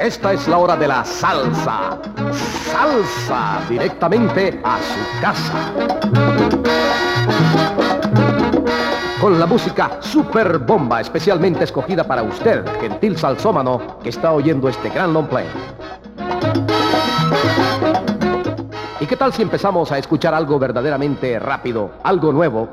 Esta es la hora de la salsa. Salsa directamente a su casa. Con la música Super Bomba, especialmente escogida para usted, gentil salsómano, que está oyendo este gran long play. ¿Y qué tal si empezamos a escuchar algo verdaderamente rápido, algo nuevo?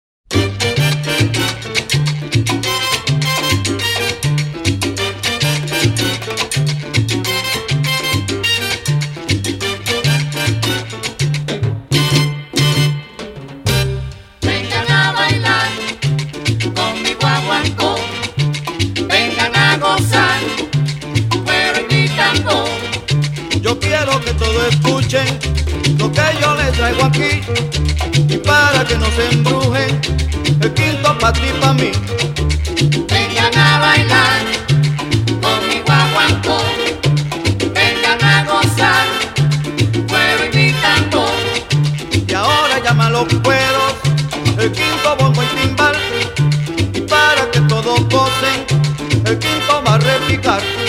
Vengan a bailar con mi guaguancó, vengan a gozar, pero en mi tambor. Yo quiero que todos escuchen lo que yo les traigo aquí, y para que no se embrujen, el quinto pa' ti y pa' mí. Vengan a bailar con mi guaguancó, vengan a gozar, pero en mi tambor. Y ahora llama a los cueros, el quinto bombo y timbal, y para que todos gocen, el quinto va a repicar.